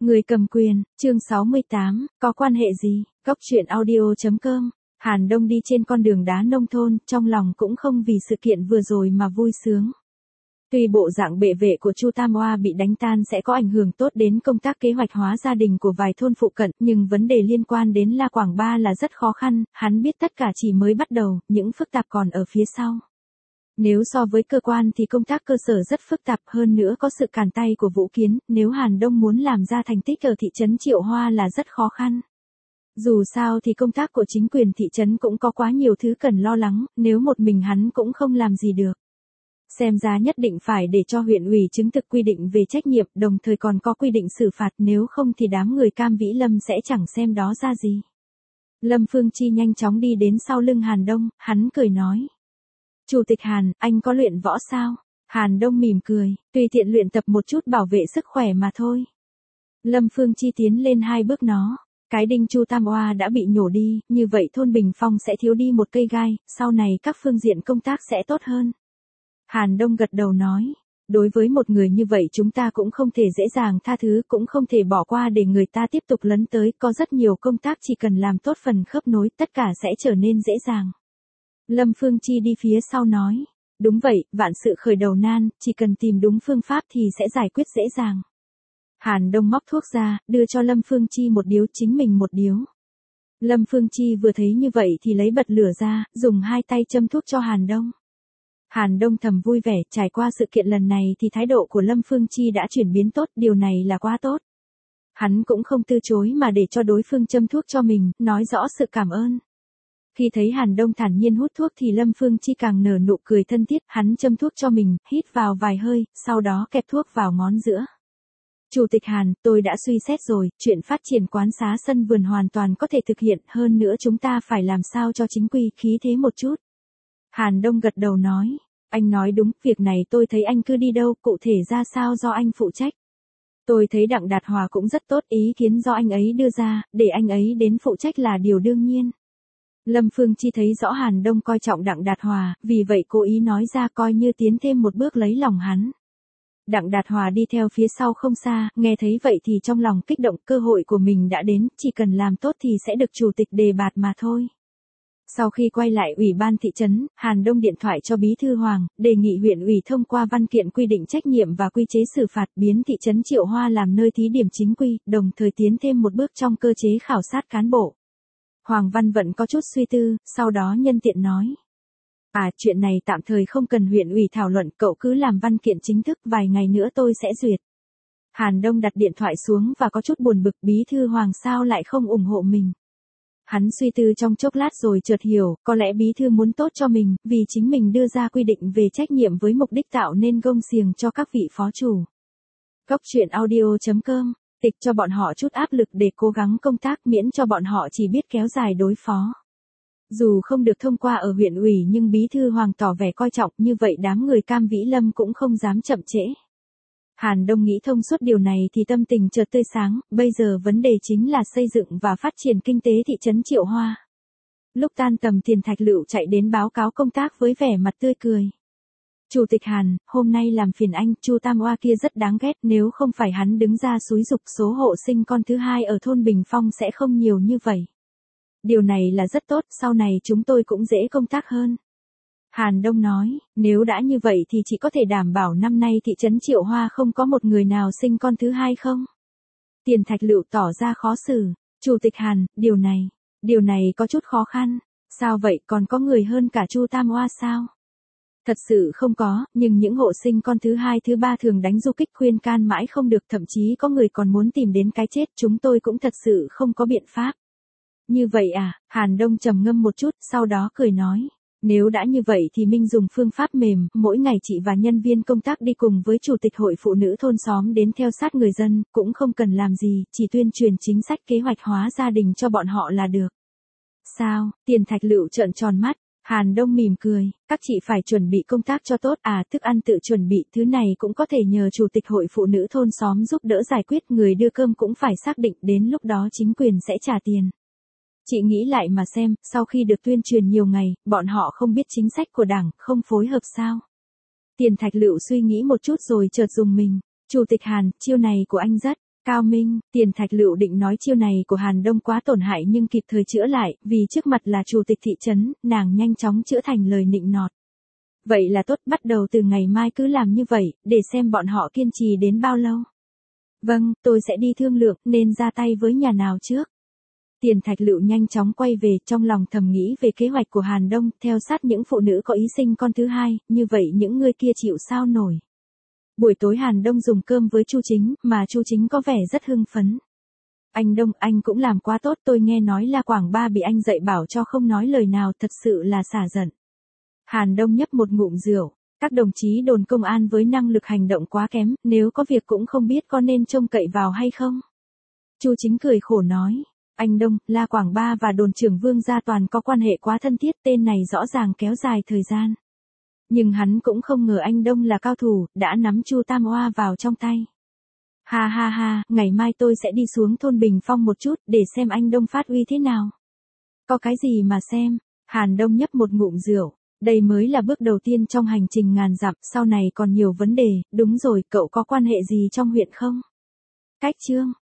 Người cầm quyền, chương 68, có quan hệ gì? Góc truyện audio.com. Hàn Đông đi trên con đường đá nông thôn, trong lòng cũng không vì sự kiện vừa rồi mà vui sướng. Tuy bộ dạng bệ vệ của Chu Tam Oa bị đánh tan sẽ có ảnh hưởng tốt đến công tác kế hoạch hóa gia đình của vài thôn phụ cận, nhưng vấn đề liên quan đến La Quảng Ba là rất khó khăn, hắn biết tất cả chỉ mới bắt đầu, những phức tạp còn ở phía sau. Nếu so với cơ quan thì công tác cơ sở rất phức tạp, hơn nữa có sự cản tay của Vũ Kiến, nếu Hàn Đông muốn làm ra thành tích ở thị trấn Triệu Hoa là rất khó khăn. Dù sao thì công tác của chính quyền thị trấn cũng có quá nhiều thứ cần lo lắng, nếu một mình hắn cũng không làm gì được. Xem ra nhất định phải để cho huyện ủy chứng thực quy định về trách nhiệm, đồng thời còn có quy định xử phạt, nếu không thì đám người Cam Vĩ Lâm sẽ chẳng xem đó ra gì. Lâm Phương Chi nhanh chóng đi đến sau lưng Hàn Đông, hắn cười nói. Chủ tịch Hàn, anh có luyện võ sao? Hàn Đông mỉm cười, tùy tiện luyện tập một chút bảo vệ sức khỏe mà thôi. Lâm Phương Chi tiến lên 2 bước nó. Cái đinh Chu Tam Oa đã bị nhổ đi, như vậy thôn Bình Phong sẽ thiếu đi một cây gai, sau này các phương diện công tác sẽ tốt hơn. Hàn Đông gật đầu nói, đối với một người như vậy chúng ta cũng không thể dễ dàng tha thứ, cũng không thể bỏ qua để người ta tiếp tục lấn tới, có rất nhiều công tác chỉ cần làm tốt phần khớp nối, tất cả sẽ trở nên dễ dàng. Lâm Phương Chi đi phía sau nói, đúng vậy, vạn sự khởi đầu nan, chỉ cần tìm đúng phương pháp thì sẽ giải quyết dễ dàng. Hàn Đông móc thuốc ra, đưa cho Lâm Phương Chi một điếu, chính mình một điếu. Lâm Phương Chi vừa thấy như vậy thì lấy bật lửa ra, dùng 2 tay châm thuốc cho Hàn Đông. Hàn Đông thầm vui vẻ, trải qua sự kiện lần này thì thái độ của Lâm Phương Chi đã chuyển biến tốt, điều này là quá tốt. Hắn cũng không từ chối mà để cho đối phương châm thuốc cho mình, nói rõ sự cảm ơn. Khi thấy Hàn Đông thản nhiên hút thuốc thì Lâm Phương Chi càng nở nụ cười thân thiết, hắn châm thuốc cho mình, hít vào vài hơi, sau đó kẹp thuốc vào ngón giữa. Chủ tịch Hàn, tôi đã suy xét rồi, chuyện phát triển quán xá sân vườn hoàn toàn có thể thực hiện, hơn nữa chúng ta phải làm sao cho chính quy khí thế một chút. Hàn Đông gật đầu nói, anh nói đúng, việc này tôi thấy anh cứ đi đâu, cụ thể ra sao do anh phụ trách. Tôi thấy Đặng Đạt Hòa cũng rất tốt, ý kiến do anh ấy đưa ra, để anh ấy đến phụ trách là điều đương nhiên. Lâm Phương Chi thấy rõ Hàn Đông coi trọng Đặng Đạt Hòa, vì vậy cố ý nói ra coi như tiến thêm một bước lấy lòng hắn. Đặng Đạt Hòa đi theo phía sau không xa, nghe thấy vậy thì trong lòng kích động, cơ hội của mình đã đến, chỉ cần làm tốt thì sẽ được chủ tịch đề bạt mà thôi. Sau khi quay lại ủy ban thị trấn, Hàn Đông điện thoại cho Bí thư Hoàng, đề nghị huyện ủy thông qua văn kiện quy định trách nhiệm và quy chế xử phạt, biến thị trấn Triệu Hoa làm nơi thí điểm chính quy, đồng thời tiến thêm một bước trong cơ chế khảo sát cán bộ. Hoàng Văn Vận có chút suy tư, sau đó nhân tiện nói. Chuyện này tạm thời không cần huyện ủy thảo luận, cậu cứ làm văn kiện chính thức, vài ngày nữa tôi sẽ duyệt. Hàn Đông đặt điện thoại xuống và có chút buồn bực, Bí thư Hoàng sao lại không ủng hộ mình. Hắn suy tư trong chốc lát rồi chợt hiểu, có lẽ Bí thư muốn tốt cho mình, vì chính mình đưa ra quy định về trách nhiệm với mục đích tạo nên gông xiềng cho các vị phó chủ. Góc truyện audio.com, tịch cho bọn họ chút áp lực để cố gắng công tác, miễn cho bọn họ chỉ biết kéo dài đối phó. Dù không được thông qua ở huyện ủy nhưng Bí thư Hoàng tỏ vẻ coi trọng, như vậy đám người Cam Vĩ Lâm cũng không dám chậm trễ. Hàn Đông nghĩ thông suốt điều này thì tâm tình chợt tươi sáng, bây giờ vấn đề chính là xây dựng và phát triển kinh tế thị trấn Triệu Hoa. Lúc tan tầm Tiền Thạch Lựu chạy đến báo cáo công tác với vẻ mặt tươi cười. Chủ tịch Hàn, hôm nay làm phiền anh, Chu Tam Oa kia rất đáng ghét, nếu không phải hắn đứng ra xúi giục số hộ sinh con thứ 2 ở thôn Bình Phong sẽ không nhiều như vậy. Điều này là rất tốt, sau này chúng tôi cũng dễ công tác hơn. Hàn Đông nói, nếu đã như vậy thì chỉ có thể đảm bảo năm nay thị trấn Triệu Hoa không có một người nào sinh con thứ 2 không? Tiền Thạch Lựu tỏ ra khó xử. Chủ tịch Hàn, điều này có chút khó khăn. Sao vậy, còn có người hơn cả Chu Tam Oa sao? Thật sự không có, nhưng những hộ sinh con thứ 2 thứ 3 thường đánh du kích khuyên can mãi không được, thậm chí có người còn muốn tìm đến cái chết, chúng tôi cũng thật sự không có biện pháp. Như vậy Hàn Đông trầm ngâm một chút, sau đó cười nói. Nếu đã như vậy thì Minh dùng phương pháp mềm, mỗi ngày chị và nhân viên công tác đi cùng với chủ tịch hội phụ nữ thôn xóm đến theo sát người dân, cũng không cần làm gì, chỉ tuyên truyền chính sách kế hoạch hóa gia đình cho bọn họ là được. Sao? Tiền Thạch Lựu trợn tròn mắt. Hàn Đông mỉm cười, các chị phải chuẩn bị công tác cho tốt, thức ăn tự chuẩn bị, thứ này cũng có thể nhờ chủ tịch hội phụ nữ thôn xóm giúp đỡ giải quyết, người đưa cơm cũng phải xác định, đến lúc đó chính quyền sẽ trả tiền. Chị nghĩ lại mà xem, sau khi được tuyên truyền nhiều ngày, bọn họ không biết chính sách của Đảng, không phối hợp sao? Tiền Thạch Lựu suy nghĩ một chút rồi chợt dùng mình. Chủ tịch Hàn, chiêu này của anh rất Cao Minh, Tiền Thạch Lựu định nói chiêu này của Hàn Đông quá tổn hại nhưng kịp thời chữa lại, vì trước mặt là chủ tịch thị trấn, nàng nhanh chóng chữa thành lời nịnh nọt. Vậy là tốt, bắt đầu từ ngày mai cứ làm như vậy, để xem bọn họ kiên trì đến bao lâu. Vâng, tôi sẽ đi thương lượng, nên ra tay với nhà nào trước. Tiền Thạch Lựu nhanh chóng quay về, trong lòng thầm nghĩ về kế hoạch của Hàn Đông, theo sát những phụ nữ có ý sinh con thứ hai, như vậy những người kia chịu sao nổi. Buổi tối Hàn Đông dùng cơm với Chu Chính, mà Chu Chính có vẻ rất hưng phấn. Anh Đông, anh cũng làm quá tốt, tôi nghe nói La Quảng Ba bị anh dạy bảo cho không nói lời nào, thật sự là xả giận. Hàn Đông nhấp một ngụm rượu, các đồng chí đồn công an với năng lực hành động quá kém, nếu có việc cũng không biết có nên trông cậy vào hay không. Chu Chính cười khổ nói, anh Đông, La Quảng Ba và đồn trưởng Vương Gia Toàn có quan hệ quá thân thiết, tên này rõ ràng kéo dài thời gian. Nhưng hắn cũng không ngờ anh Đông là cao thủ, đã nắm Chu Tam Oa vào trong tay. Ha ha ha, ngày mai tôi sẽ đi xuống thôn Bình Phong một chút, để xem anh Đông phát uy thế nào. Có cái gì mà xem, Hàn Đông nhấp một ngụm rượu, đây mới là bước đầu tiên trong hành trình ngàn dặm, sau này còn nhiều vấn đề, đúng rồi, cậu có quan hệ gì trong huyện không? Cách Trương,